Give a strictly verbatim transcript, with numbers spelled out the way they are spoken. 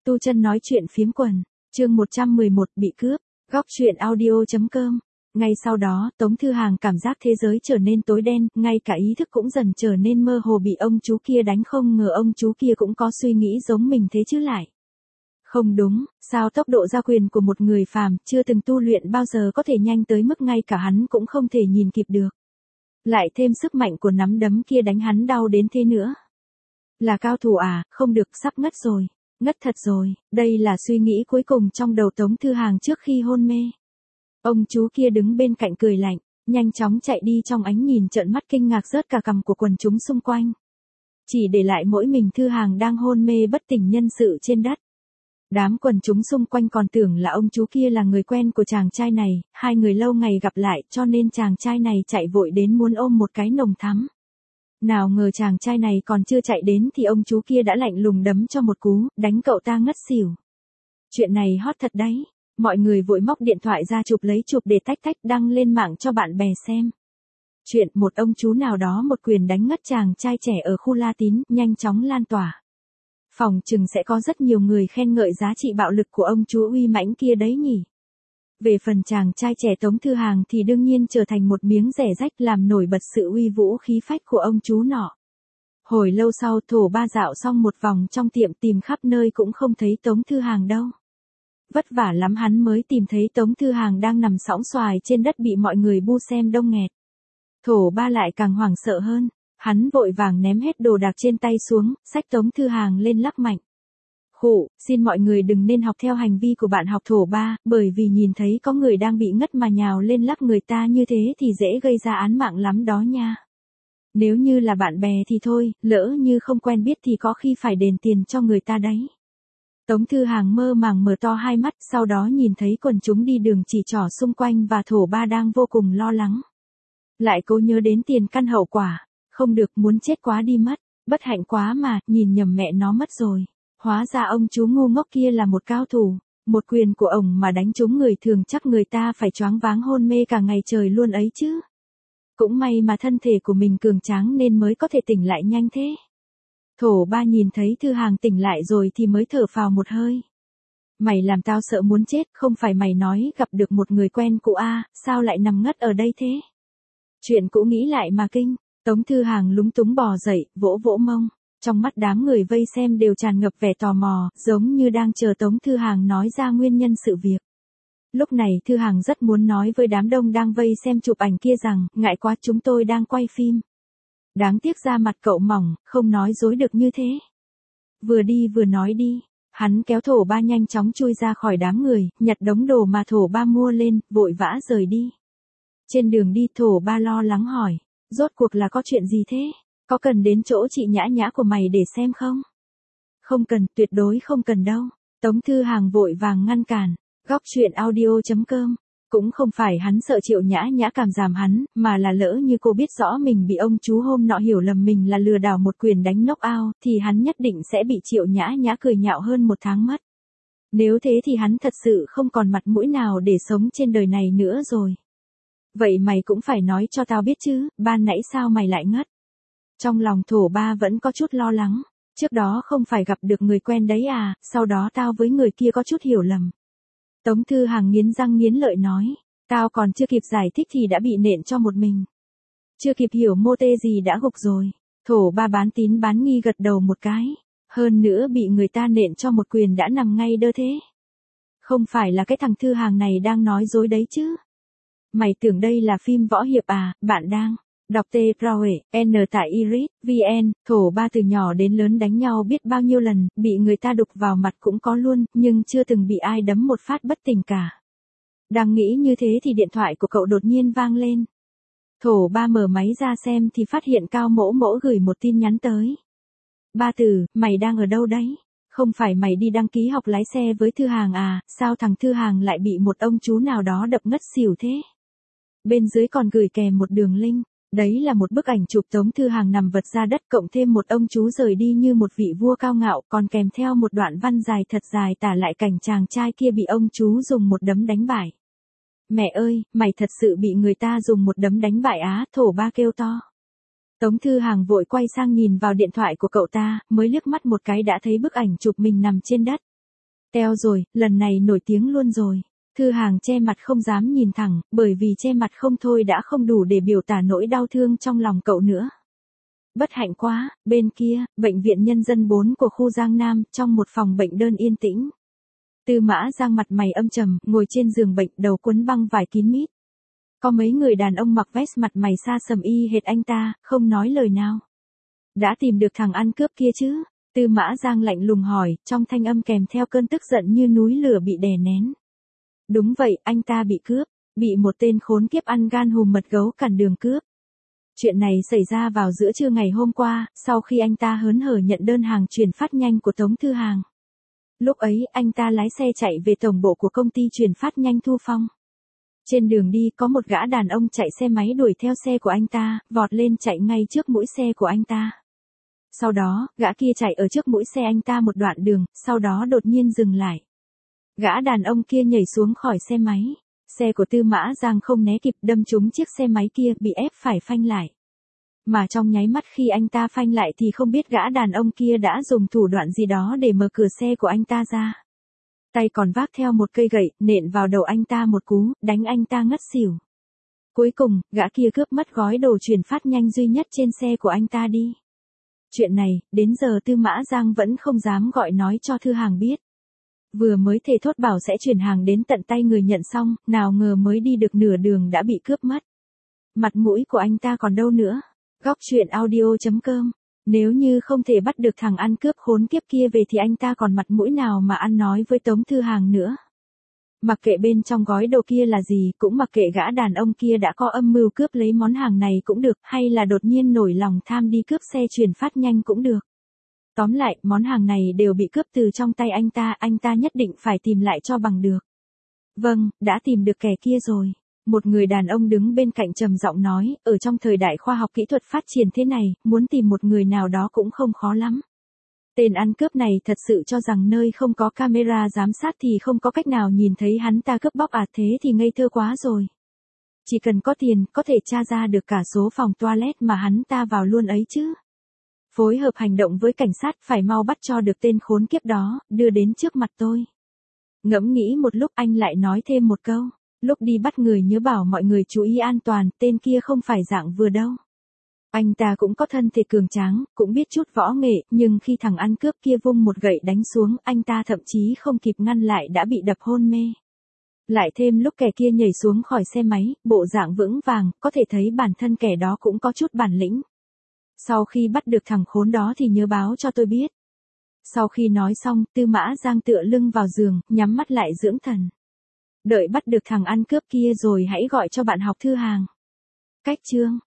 Tu Chân nói chuyện phiếm quần, chương một trăm mười một bị cướp, góc truyện audio.com. Ngay sau đó, Tống Thư Hàng cảm giác thế giới trở nên tối đen, ngay cả ý thức cũng dần trở nên mơ hồ, bị ông chú kia đánh. Không ngờ ông chú kia cũng có suy nghĩ giống mình thế chứ lại. Không đúng, sao tốc độ gia quyền của một người phàm chưa từng tu luyện bao giờ có thể nhanh tới mức ngay cả hắn cũng không thể nhìn kịp được. Lại thêm sức mạnh của nắm đấm kia đánh hắn đau đến thế nữa. Là cao thủ à, không được, sắp ngất rồi. Ngất thật rồi, đây là suy nghĩ cuối cùng trong đầu Tống Thư Hàng trước khi hôn mê. Ông chú kia đứng bên cạnh cười lạnh, nhanh chóng chạy đi, trong ánh nhìn trợn mắt kinh ngạc rớt cả cằm của quần chúng xung quanh. Chỉ để lại mỗi mình Thư Hàng đang hôn mê bất tỉnh nhân sự trên đất. Đám quần chúng xung quanh còn tưởng là ông chú kia là người quen của chàng trai này, hai người lâu ngày gặp lại cho nên chàng trai này chạy vội đến muốn ôm một cái nồng thắm. Nào ngờ chàng trai này còn chưa chạy đến thì ông chú kia đã lạnh lùng đấm cho một cú, đánh cậu ta ngất xỉu. Chuyện này hot thật đấy, mọi người vội móc điện thoại ra chụp lấy chụp để tách tách đăng lên mạng cho bạn bè xem. Chuyện một ông chú nào đó một quyền đánh ngất chàng trai trẻ ở khu La Tín nhanh chóng lan tỏa. Phòng chừng sẽ có rất nhiều người khen ngợi giá trị bạo lực của ông chú uy mãnh kia đấy nhỉ. Về phần chàng trai trẻ Tống Thư Hàng thì đương nhiên trở thành một miếng rẻ rách, làm nổi bật sự uy vũ khí phách của ông chú nọ. Hồi lâu sau, Thổ Ba dạo xong một vòng trong tiệm tìm khắp nơi cũng không thấy Tống Thư Hàng đâu. Vất vả lắm hắn mới tìm thấy Tống Thư Hàng đang nằm sõng xoài trên đất bị mọi người bu xem đông nghẹt. Thổ Ba lại càng hoảng sợ hơn, hắn vội vàng ném hết đồ đạc trên tay xuống, xách Tống Thư Hàng lên lắc mạnh. Khụ, xin mọi người đừng nên học theo hành vi của bạn học Thổ Ba, bởi vì nhìn thấy có người đang bị ngất mà nhào lên lắc người ta như thế thì dễ gây ra án mạng lắm đó nha. Nếu như là bạn bè thì thôi, lỡ như không quen biết thì có khi phải đền tiền cho người ta đấy. Tống Thư Hàng mơ màng mở to hai mắt, sau đó nhìn thấy quần chúng đi đường chỉ trỏ xung quanh và Thổ Ba đang vô cùng lo lắng. Lại cố nhớ đến tiền căn hậu quả, không được, muốn chết quá đi mất, bất hạnh quá mà, nhìn nhầm mẹ nó mất rồi. Hóa ra ông chú ngu ngốc kia là một cao thủ, một quyền của ổng mà đánh trúng người thường chắc người ta phải choáng váng hôn mê cả ngày trời luôn ấy chứ. Cũng may mà thân thể của mình cường tráng nên mới có thể tỉnh lại nhanh thế. Thổ Ba nhìn thấy Thư Hàng tỉnh lại rồi thì mới thở phào một hơi. Mày làm tao sợ muốn chết, không phải mày nói gặp được một người quen cũ à, sao lại nằm ngất ở đây thế? Chuyện cũ nghĩ lại mà kinh, Tống Thư Hàng lúng túng bò dậy, vỗ vỗ mông. Trong mắt đám người vây xem đều tràn ngập vẻ tò mò, giống như đang chờ Tống Thư Hàng nói ra nguyên nhân sự việc. Lúc này Thư Hàng rất muốn nói với đám đông đang vây xem chụp ảnh kia rằng, ngại quá, chúng tôi đang quay phim. Đáng tiếc da mặt cậu mỏng, không nói dối được như thế. Vừa đi vừa nói đi, hắn kéo Thổ Ba nhanh chóng chui ra khỏi đám người, nhặt đống đồ mà Thổ Ba mua lên, vội vã rời đi. Trên đường đi Thổ Ba lo lắng hỏi, rốt cuộc là có chuyện gì thế? Có cần đến chỗ chị Nhã Nhã của mày để xem không? Không cần, tuyệt đối không cần đâu. Tống Thư Hàng vội vàng ngăn cản, góc truyện audio.com. Cũng không phải hắn sợ Triệu Nhã Nhã cảm giảm hắn, mà là lỡ như cô biết rõ mình bị ông chú hôm nọ hiểu lầm mình là lừa đảo một quyền đánh knock out, thì hắn nhất định sẽ bị Triệu Nhã Nhã cười nhạo hơn một tháng mất. Nếu thế thì hắn thật sự không còn mặt mũi nào để sống trên đời này nữa rồi. Vậy mày cũng phải nói cho tao biết chứ, ban nãy sao mày lại ngất? Trong lòng Thổ Ba vẫn có chút lo lắng, trước đó không phải gặp được người quen đấy à, sau đó tao với người kia có chút hiểu lầm. Tống Thư Hàng nghiến răng nghiến lợi nói, tao còn chưa kịp giải thích thì đã bị nện cho một mình. Chưa kịp hiểu mô tê gì đã gục rồi. Thổ Ba bán tín bán nghi gật đầu một cái, hơn nữa bị người ta nện cho một quyền đã nằm ngay đơ thế. Không phải là cái thằng Thư Hàng này đang nói dối đấy chứ? Mày tưởng đây là phim võ hiệp à? Bạn đang đọc T Proe, N tại Iris, vê en, Thổ Ba từ nhỏ đến lớn đánh nhau biết bao nhiêu lần, bị người ta đục vào mặt cũng có luôn, nhưng chưa từng bị ai đấm một phát bất tỉnh cả. Đang nghĩ như thế thì điện thoại của cậu đột nhiên vang lên. Thổ Ba mở máy ra xem thì phát hiện Cao Mỗ Mỗ gửi một tin nhắn tới. Ba từ, mày đang ở đâu đấy? Không phải mày đi đăng ký học lái xe với Thư Hàng à, sao thằng Thư Hàng lại bị một ông chú nào đó đập ngất xỉu thế? Bên dưới còn gửi kèm một đường link. Đấy là một bức ảnh chụp Tống Thư Hàng nằm vật ra đất cộng thêm một ông chú rời đi như một vị vua cao ngạo, còn kèm theo một đoạn văn dài thật dài tả lại cảnh chàng trai kia bị ông chú dùng một đấm đánh bại. Mẹ ơi, mày thật sự bị người ta dùng một đấm đánh bại á, Thổ Ba kêu to. Tống Thư Hàng vội quay sang nhìn vào điện thoại của cậu ta, mới liếc mắt một cái đã thấy bức ảnh chụp mình nằm trên đất. Teo rồi, lần này nổi tiếng luôn rồi. Thư Hàng che mặt không dám nhìn thẳng, bởi vì che mặt không thôi đã không đủ để biểu tả nỗi đau thương trong lòng cậu nữa. Bất hạnh quá, bên kia, bệnh viện nhân dân bốn của khu Giang Nam, trong một phòng bệnh đơn yên tĩnh. Tư Mã Giang mặt mày âm trầm, ngồi trên giường bệnh, đầu quấn băng vải kín mít. Có mấy người đàn ông mặc vest mặt mày xa sầm y hệt anh ta, không nói lời nào. Đã tìm được thằng ăn cướp kia chứ? Tư Mã Giang lạnh lùng hỏi, trong thanh âm kèm theo cơn tức giận như núi lửa bị đè nén. Đúng vậy, anh ta bị cướp, bị một tên khốn kiếp ăn gan hùm mật gấu cản đường cướp. Chuyện này xảy ra vào giữa trưa ngày hôm qua, sau khi anh ta hớn hở nhận đơn hàng chuyển phát nhanh của Tống Thư Hàng. Lúc ấy, anh ta lái xe chạy về tổng bộ của công ty chuyển phát nhanh Thu Phong. Trên đường đi có một gã đàn ông chạy xe máy đuổi theo xe của anh ta, vọt lên chạy ngay trước mũi xe của anh ta. Sau đó, gã kia chạy ở trước mũi xe anh ta một đoạn đường, sau đó đột nhiên dừng lại. Gã đàn ông kia nhảy xuống khỏi xe máy. Xe của Tư Mã Giang không né kịp đâm trúng chiếc xe máy kia bị ép phải phanh lại. Mà trong nháy mắt khi anh ta phanh lại thì không biết gã đàn ông kia đã dùng thủ đoạn gì đó để mở cửa xe của anh ta ra. Tay còn vác theo một cây gậy, nện vào đầu anh ta một cú, đánh anh ta ngất xỉu. Cuối cùng, gã kia cướp mất gói đồ chuyển phát nhanh duy nhất trên xe của anh ta đi. Chuyện này, đến giờ Tư Mã Giang vẫn không dám gọi nói cho Thư Hàng biết. Vừa mới thề thốt bảo sẽ chuyển hàng đến tận tay người nhận xong, nào ngờ mới đi được nửa đường đã bị cướp mất. Mặt mũi của anh ta còn đâu nữa. Góc truyện audio chấm com. Nếu như không thể bắt được thằng ăn cướp khốn kiếp kia về thì anh ta còn mặt mũi nào mà ăn nói với Tống Thư Hàng nữa. Mặc kệ bên trong gói đồ kia là gì, cũng mặc kệ gã đàn ông kia đã có âm mưu cướp lấy món hàng này cũng được, hay là đột nhiên nổi lòng tham đi cướp xe chuyển phát nhanh cũng được. Tóm lại, món hàng này đều bị cướp từ trong tay anh ta, anh ta nhất định phải tìm lại cho bằng được. Vâng, đã tìm được kẻ kia rồi. Một người đàn ông đứng bên cạnh trầm giọng nói, ở trong thời đại khoa học kỹ thuật phát triển thế này, muốn tìm một người nào đó cũng không khó lắm. Tên ăn cướp này thật sự cho rằng nơi không có camera giám sát thì không có cách nào nhìn thấy hắn ta cướp bóc à, thế thì ngây thơ quá rồi. Chỉ cần có tiền, có thể tra ra được cả số phòng toilet mà hắn ta vào luôn ấy chứ. Phối hợp hành động với cảnh sát, phải mau bắt cho được tên khốn kiếp đó, đưa đến trước mặt tôi. Ngẫm nghĩ một lúc anh lại nói thêm một câu. Lúc đi bắt người nhớ bảo mọi người chú ý an toàn, tên kia không phải dạng vừa đâu. Anh ta cũng có thân thể cường tráng, cũng biết chút võ nghệ, nhưng khi thằng ăn cướp kia vung một gậy đánh xuống, anh ta thậm chí không kịp ngăn lại đã bị đập hôn mê. Lại thêm lúc kẻ kia nhảy xuống khỏi xe máy, bộ dạng vững vàng, có thể thấy bản thân kẻ đó cũng có chút bản lĩnh. Sau khi bắt được thằng khốn đó thì nhớ báo cho tôi biết. Sau khi nói xong, Tư Mã Giang tựa lưng vào giường, nhắm mắt lại dưỡng thần. Đợi bắt được thằng ăn cướp kia rồi hãy gọi cho bạn học Thư Hàng. Cách chương